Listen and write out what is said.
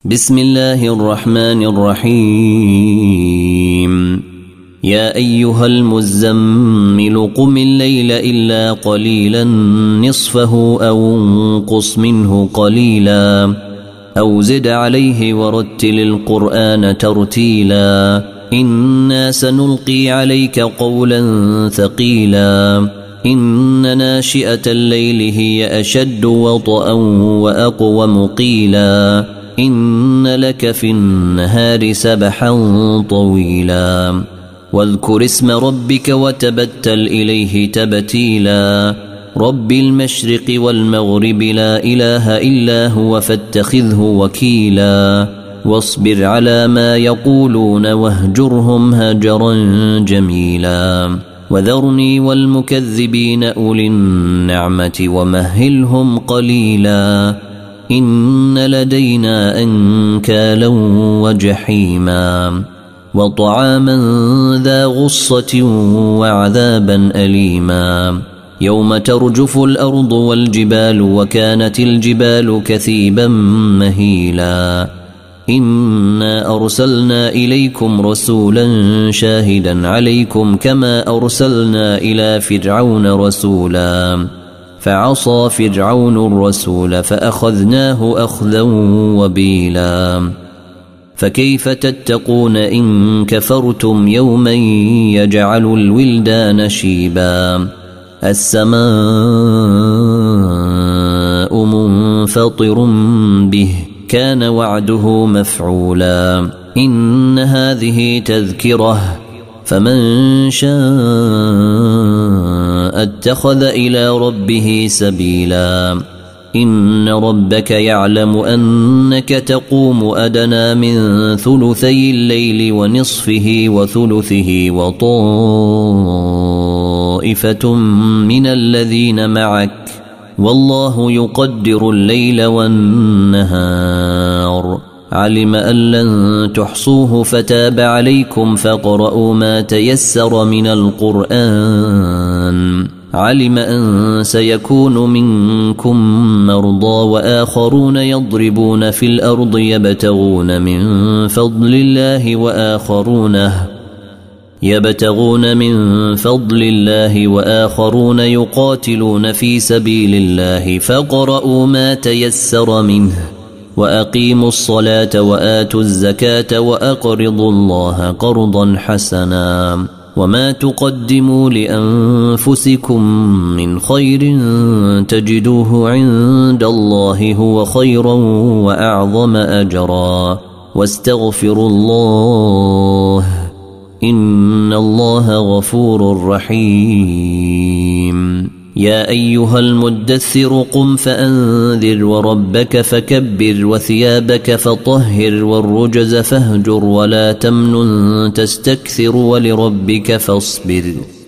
بسم الله الرحمن الرحيم. يا أيها المزمل قم الليل إلا قليلا نصفه أو انقص منه قليلا أو زد عليه ورتل القرآن ترتيلا إنا سنلقي عليك قولا ثقيلا إن ناشئة الليل هي أشد وطئا وأقوم قيلا إن لك في النهار سبحا طويلا واذكر اسم ربك وتبتل إليه تبتيلا رب المشرق والمغرب لا إله إلا هو فاتخذه وكيلا واصبر على ما يقولون واهجرهم هجرا جميلا وذرني والمكذبين أولي النعمة ومهلهم قليلا إن لدينا أنكالا وجحيما وطعاما ذا غصة وعذابا أليما يوم ترجف الأرض والجبال وكانت الجبال كثيبا مهيلا إنا أرسلنا إليكم رسولا شاهدا عليكم كما أرسلنا إلى فرعون رسولا فعصى فرعون الرسول فأخذناه أخذا وبيلا فكيف تتقون إن كفرتم يوما يجعل الولدان شيبا السماء منفطر به كان وعده مفعولا إن هذه تذكرة فمن شاء اتخذ إلى ربه سبيلا إن ربك يعلم أنك تقوم أدنى من ثلثي الليل ونصفه وثلثه وطائفة من الذين معك والله يقدر الليل والنهار علم أن لن تحصوه فتاب عليكم فاقرؤوا ما تيسر من القرآن علم أن سيكون منكم مرضى وآخرون يضربون في الأرض يبتغون من فضل الله وآخرون يقاتلون في سبيل الله فاقرؤوا ما تيسر منه وأقيموا الصلاة وآتوا الزكاة وأقرضوا الله قرضا حسنا وما تقدموا لأنفسكم من خير تجدوه عند الله هو خيرا وأعظم أجرا واستغفروا الله إن الله غفور رحيم. يا أيها المدثر قم فأنذر وربك فكبر وثيابك فطهر والرجز فاهجر ولا تمنن تستكثر ولربك فاصبر